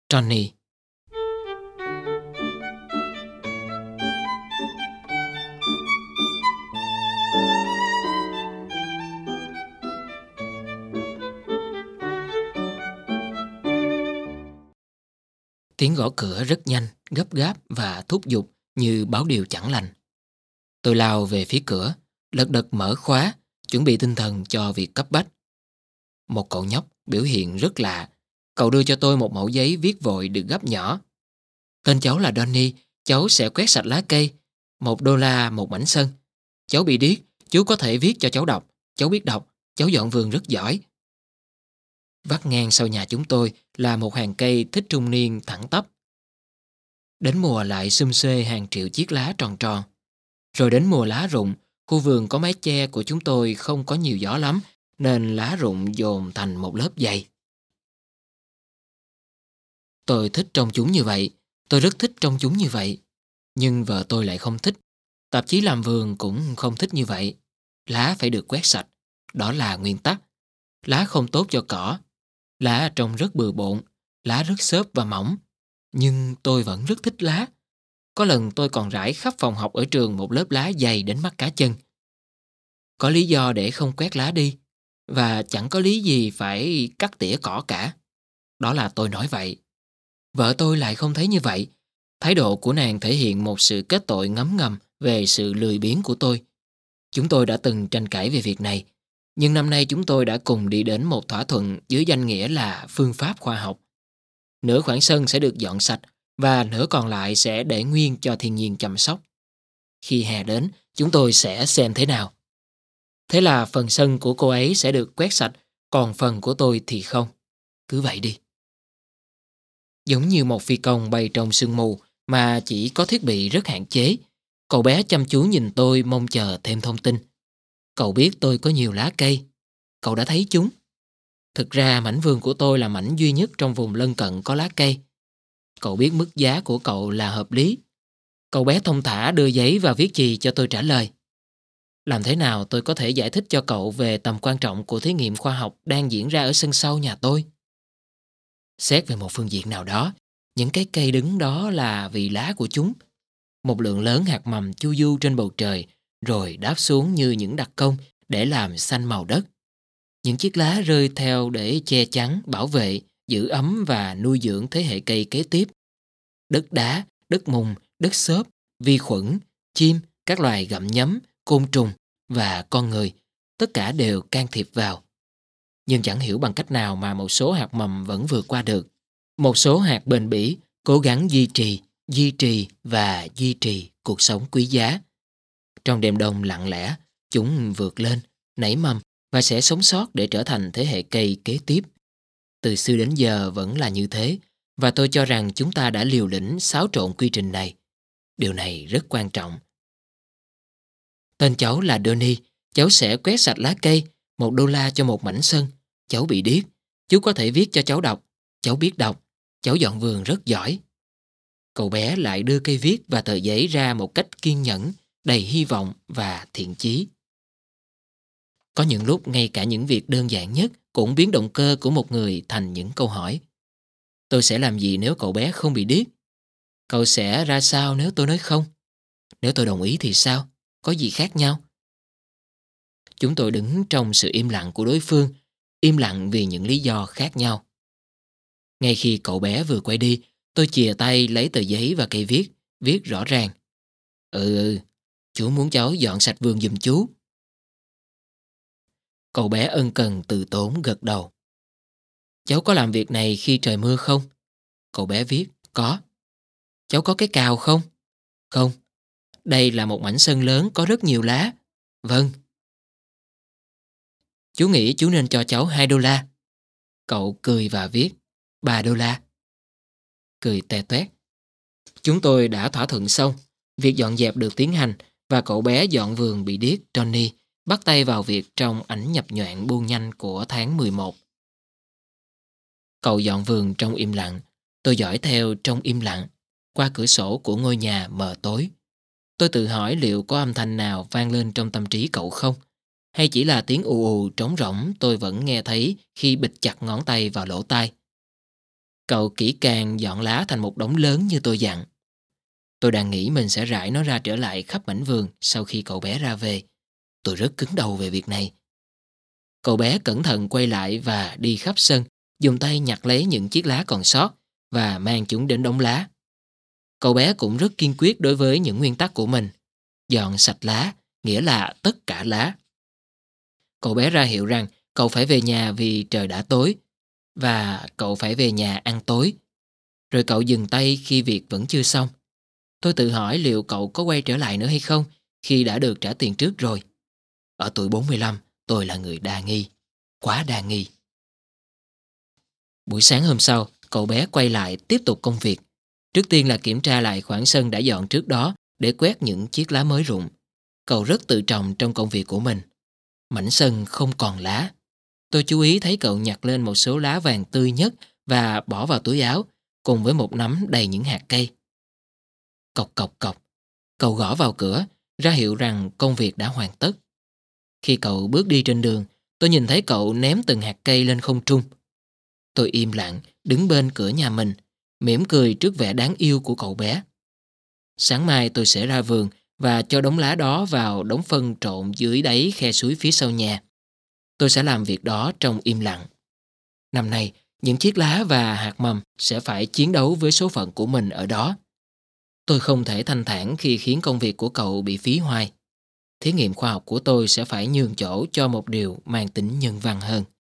Tony. Tiếng gõ cửa rất nhanh, gấp gáp và thúc giục như báo điều chẳng lành. Tôi lao về phía cửa, lật đật mở khóa, chuẩn bị tinh thần cho việc cấp bách. Một cậu nhóc biểu hiện rất lạ. Cậu đưa cho tôi một mẩu giấy viết vội được gấp nhỏ. Tên cháu là Donny, cháu sẽ quét sạch lá cây. $1 một mảnh sân. Cháu bị điếc, chú có thể viết cho cháu đọc. Cháu biết đọc, cháu dọn vườn rất giỏi. Vắt ngang sau nhà chúng tôi là một hàng cây thích trung niên thẳng tắp. Đến mùa lại sum xuê hàng triệu chiếc lá tròn tròn. Rồi đến mùa lá rụng, khu vườn có mái che của chúng tôi không có nhiều gió lắm, nên lá rụng dồn thành một lớp dày. Tôi thích trông chúng như vậy, tôi rất thích trông chúng như vậy. Nhưng vợ tôi lại không thích. Tạp chí làm vườn cũng không thích như vậy. Lá phải được quét sạch, đó là nguyên tắc. Lá không tốt cho cỏ. Lá trông rất bừa bộn, lá rất xốp và mỏng. Nhưng tôi vẫn rất thích lá. Có lần tôi còn rải khắp phòng học ở trường một lớp lá dày đến mắt cá chân. Có lý do để không quét lá đi, và chẳng có lý gì phải cắt tỉa cỏ cả. Đó là tôi nói vậy. Vợ tôi lại không thấy như vậy. Thái độ của nàng thể hiện một sự kết tội ngấm ngầm về sự lười biếng của tôi. Chúng tôi đã từng tranh cãi về việc này, nhưng năm nay chúng tôi đã cùng đi đến một thỏa thuận dưới danh nghĩa là phương pháp khoa học. Nửa khoảng sân sẽ được dọn sạch và nửa còn lại sẽ để nguyên cho thiên nhiên chăm sóc. Khi hè đến, chúng tôi sẽ xem thế nào. Thế là phần sân của cô ấy sẽ được quét sạch, còn phần của tôi thì không. Cứ vậy đi. Giống như một phi công bay trong sương mù mà chỉ có thiết bị rất hạn chế, cậu bé chăm chú nhìn tôi mong chờ thêm thông tin. Cậu biết tôi có nhiều lá cây. Cậu đã thấy chúng. Thực ra mảnh vườn của tôi là mảnh duy nhất trong vùng lân cận có lá cây. Cậu biết mức giá của cậu là hợp lý. Cậu bé thông thả đưa giấy và viết chì cho tôi trả lời. Làm thế nào tôi có thể giải thích cho cậu về tầm quan trọng của thí nghiệm khoa học đang diễn ra ở sân sau nhà tôi? Xét về một phương diện nào đó, những cái cây đứng đó là vì lá của chúng. Một lượng lớn hạt mầm chu du trên bầu trời rồi đáp xuống như những đặc công để làm xanh màu đất. Những chiếc lá rơi theo để che chắn, bảo vệ, giữ ấm và nuôi dưỡng thế hệ cây kế tiếp. Đất đá, đất mùn, đất xốp, vi khuẩn, chim, các loài gặm nhấm, côn trùng và con người, tất cả đều can thiệp vào. Nhưng chẳng hiểu bằng cách nào mà một số hạt mầm vẫn vượt qua được. Một số hạt bền bỉ, cố gắng duy trì cuộc sống quý giá. Trong đêm đông lặng lẽ, chúng vượt lên, nảy mầm và sẽ sống sót để trở thành thế hệ cây kế tiếp. Từ xưa đến giờ vẫn là như thế, và tôi cho rằng chúng ta đã liều lĩnh xáo trộn quy trình này. Điều này rất quan trọng. Tên cháu là Donny, cháu sẽ quét sạch lá cây, $1 cho một mảnh sân. Cháu bị điếc, chú có thể viết cho cháu đọc. Cháu biết đọc, cháu dọn vườn rất giỏi. Cậu bé lại đưa cây viết và tờ giấy ra một cách kiên nhẫn, đầy hy vọng và thiện chí. Có những lúc ngay cả những việc đơn giản nhất cũng biến động cơ của một người thành những câu hỏi. Tôi sẽ làm gì nếu cậu bé không bị điếc? Cậu sẽ ra sao nếu tôi nói không? Nếu tôi đồng ý thì sao? Có gì khác nhau? Chúng tôi đứng trong sự im lặng của đối phương, im lặng vì những lý do khác nhau. Ngay khi cậu bé vừa quay đi, tôi chìa tay lấy tờ giấy và cây viết, viết rõ ràng. Chú muốn cháu dọn sạch vườn giùm chú. Cậu bé ân cần từ tốn gật đầu. Cháu có làm việc này khi trời mưa không? Cậu bé viết, có. Cháu có cái cào không? Không. Đây là một mảnh sân lớn có rất nhiều lá. Vâng. Chú nghĩ chú nên cho cháu $2. Cậu cười và viết, $3. Cười te toét. Chúng tôi đã thỏa thuận xong. Việc dọn dẹp được tiến hành và cậu bé dọn vườn bị điếc Tony bắt tay vào việc trong ảnh nhập nhoạng buông nhanh của tháng 11. Cậu dọn vườn trong im lặng, tôi dõi theo trong im lặng, qua cửa sổ của ngôi nhà mờ tối. Tôi tự hỏi liệu có âm thanh nào vang lên trong tâm trí cậu không? Hay chỉ là tiếng ù ù trống rỗng tôi vẫn nghe thấy khi bịt chặt ngón tay vào lỗ tai? Cậu kỹ càng dọn lá thành một đống lớn như tôi dặn. Tôi đang nghĩ mình sẽ rải nó ra trở lại khắp mảnh vườn sau khi cậu bé ra về. Tôi rất cứng đầu về việc này. Cậu bé cẩn thận quay lại và đi khắp sân, dùng tay nhặt lấy những chiếc lá còn sót và mang chúng đến đống lá. Cậu bé cũng rất kiên quyết đối với những nguyên tắc của mình. Dọn sạch lá, nghĩa là tất cả lá. Cậu bé ra hiệu rằng cậu phải về nhà vì trời đã tối và cậu phải về nhà ăn tối. Rồi cậu dừng tay khi việc vẫn chưa xong. Tôi tự hỏi liệu cậu có quay trở lại nữa hay không khi đã được trả tiền trước rồi. Ở tuổi 45, tôi là người đa nghi. Quá đa nghi. Buổi sáng hôm sau, cậu bé quay lại tiếp tục công việc. Trước tiên là kiểm tra lại khoảng sân đã dọn trước đó để quét những chiếc lá mới rụng. Cậu rất tự trọng trong công việc của mình. Mảnh sân không còn lá. Tôi chú ý thấy cậu nhặt lên một số lá vàng tươi nhất và bỏ vào túi áo, cùng với một nắm đầy những hạt cây. Cộc cộc cộc. Cậu gõ vào cửa, ra hiệu rằng công việc đã hoàn tất. Khi cậu bước đi trên đường, tôi nhìn thấy cậu ném từng hạt cây lên không trung. Tôi im lặng, đứng bên cửa nhà mình, mỉm cười trước vẻ đáng yêu của cậu bé. Sáng mai tôi sẽ ra vườn và cho đống lá đó vào đống phân trộn dưới đáy khe suối phía sau nhà. Tôi sẽ làm việc đó trong im lặng. Năm nay, những chiếc lá và hạt mầm sẽ phải chiến đấu với số phận của mình ở đó. Tôi không thể thanh thản khi khiến công việc của cậu bị phí hoài. Thí nghiệm khoa học của tôi sẽ phải nhường chỗ cho một điều mang tính nhân văn hơn.